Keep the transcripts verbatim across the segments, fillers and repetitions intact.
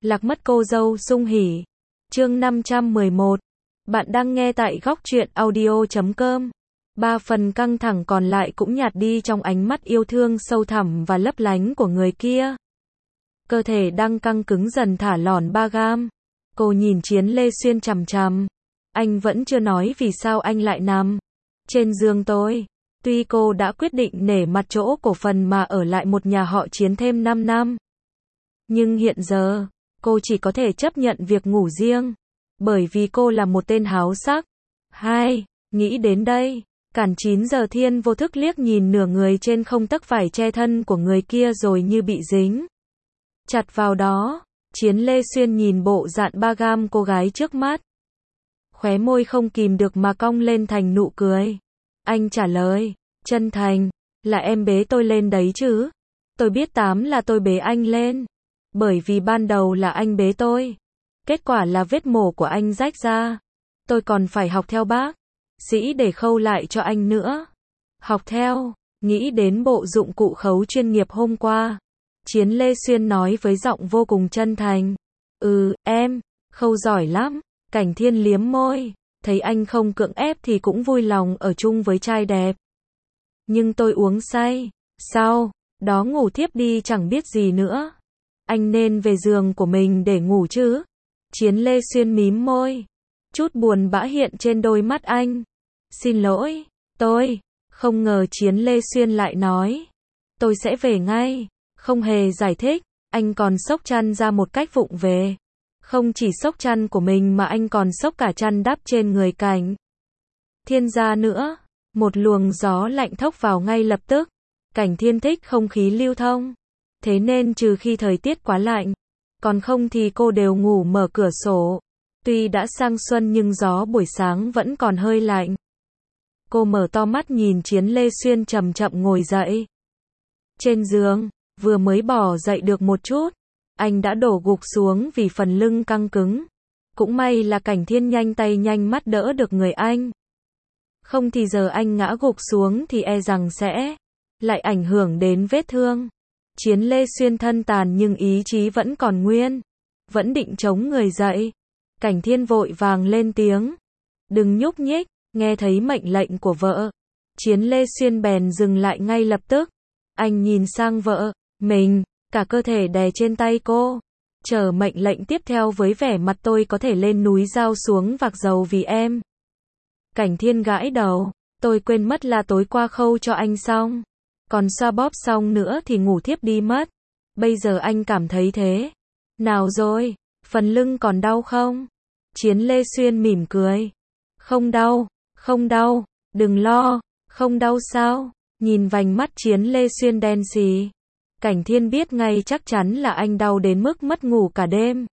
Lạc mất cô dâu sung hỉ. Chương năm trăm mười một. Bạn đang nghe tại góc truyện audio chấm com. Ba phần căng thẳng còn lại cũng nhạt đi trong ánh mắt yêu thương sâu thẳm và lấp lánh của người kia. Cơ thể đang căng cứng dần thả lỏng ba gam. Cô nhìn Chiến Lê Xuyên chằm chằm. Anh vẫn chưa nói vì sao anh lại nằm trên giường tôi. Tuy cô đã quyết định nể mặt chỗ cổ phần mà ở lại một nhà họ Chiến thêm năm năm. Nhưng hiện giờ, cô chỉ có thể chấp nhận việc ngủ riêng. Bởi vì cô là một tên háo sắc. Hai, nghĩ đến đây, Cản chín giờ thiên vô thức liếc nhìn nửa người trên không tấc vải che thân của người kia rồi như bị dính chặt vào đó. Chiến Lê Xuyên nhìn bộ dạn ba gam cô gái trước mắt. Khóe môi không kìm được mà cong lên thành nụ cười. Anh trả lời, chân thành, là em bế tôi lên đấy chứ. Tôi biết tám là tôi bế anh lên. Bởi vì ban đầu là anh bế tôi. Kết quả là vết mổ của anh rách ra. Tôi còn phải học theo bác sĩ để khâu lại cho anh nữa. Học theo, nghĩ đến bộ dụng cụ khấu chuyên nghiệp hôm qua. Chiến Lê Xuyên nói với giọng vô cùng chân thành. Ừ, em, khâu giỏi lắm. Cảnh Thiên liếm môi, thấy anh không cưỡng ép thì cũng vui lòng ở chung với trai đẹp. Nhưng tôi uống say, sau đó ngủ thiếp đi chẳng biết gì nữa. Anh nên về giường của mình để ngủ chứ. Chiến Lê Xuyên mím môi. Chút buồn bã hiện trên đôi mắt anh. Xin lỗi, tôi, không ngờ Chiến Lê Xuyên lại nói. Tôi sẽ về ngay, không hề giải thích, anh còn xốc chăn ra một cách vụng về. Không chỉ xốc chăn của mình mà anh còn xốc cả chăn đắp trên người Cảnh Thiên ra nữa. Một luồng gió lạnh thốc vào ngay lập tức. Cảnh Thiên thích không khí lưu thông. Thế nên trừ khi thời tiết quá lạnh, còn không thì cô đều ngủ mở cửa sổ. Tuy đã sang xuân nhưng gió buổi sáng vẫn còn hơi lạnh. Cô mở to mắt nhìn Chiến Lê Xuyên chậm chậm ngồi dậy. Trên giường, vừa mới bò dậy được một chút, anh đã đổ gục xuống vì phần lưng căng cứng. Cũng may là Cảnh Thiên nhanh tay nhanh mắt đỡ được người anh. Không thì giờ anh ngã gục xuống thì e rằng sẽ lại ảnh hưởng đến vết thương. Chiến Lê Xuyên thân tàn nhưng ý chí vẫn còn nguyên. Vẫn định chống người dậy. Cảnh Thiên vội vàng lên tiếng. Đừng nhúc nhích, nghe thấy mệnh lệnh của vợ. Chiến Lê Xuyên bèn dừng lại ngay lập tức. Anh nhìn sang vợ mình, cả cơ thể đè trên tay cô. Chờ mệnh lệnh tiếp theo với vẻ mặt tôi có thể lên núi giao xuống vạc dầu vì em. Cảnh Thiên gãi đầu. Tôi quên mất là tối qua khâu cho anh xong. Còn xoa bóp xong nữa thì ngủ thiếp đi mất. Bây giờ anh cảm thấy thế nào rồi? Phần lưng còn đau không? Chiến Lê Xuyên mỉm cười. Không đau, không đau, đừng lo. Không đau sao? Nhìn vành mắt Chiến Lê Xuyên đen xì. Cảnh Thiên biết ngay chắc chắn là anh đau đến mức mất ngủ cả đêm.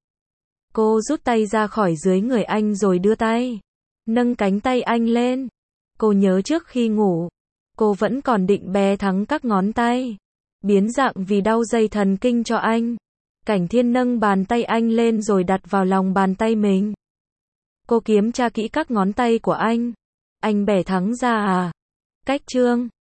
Cô rút tay ra khỏi dưới người anh rồi đưa tay nâng cánh tay anh lên. Cô nhớ trước khi ngủ, cô vẫn còn định bẻ thắng các ngón tay, biến dạng vì đau dây thần kinh cho anh. Cảnh Thiên nâng bàn tay anh lên rồi đặt vào lòng bàn tay mình. Cô kiểm tra kỹ các ngón tay của anh. Anh bẻ thắng ra à? Cách chương